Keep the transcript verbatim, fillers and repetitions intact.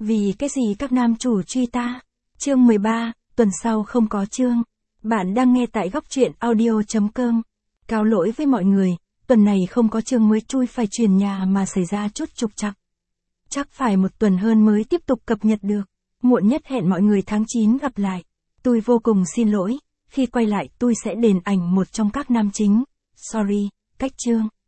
Vì cái gì các nam chủ truy ta? Chương mười ba, tuần sau không có chương. Bạn đang nghe tại góc truyện audio chấm com. Cáo lỗi với mọi người, tuần này không có chương mới chui phải chuyển nhà mà xảy ra chút trục trặc. Chắc phải một tuần hơn mới tiếp tục cập nhật được. Muộn nhất hẹn mọi người tháng chín gặp lại. Tôi vô cùng xin lỗi, khi quay lại tôi sẽ đền ảnh một trong các nam chính. Sorry, cách chương.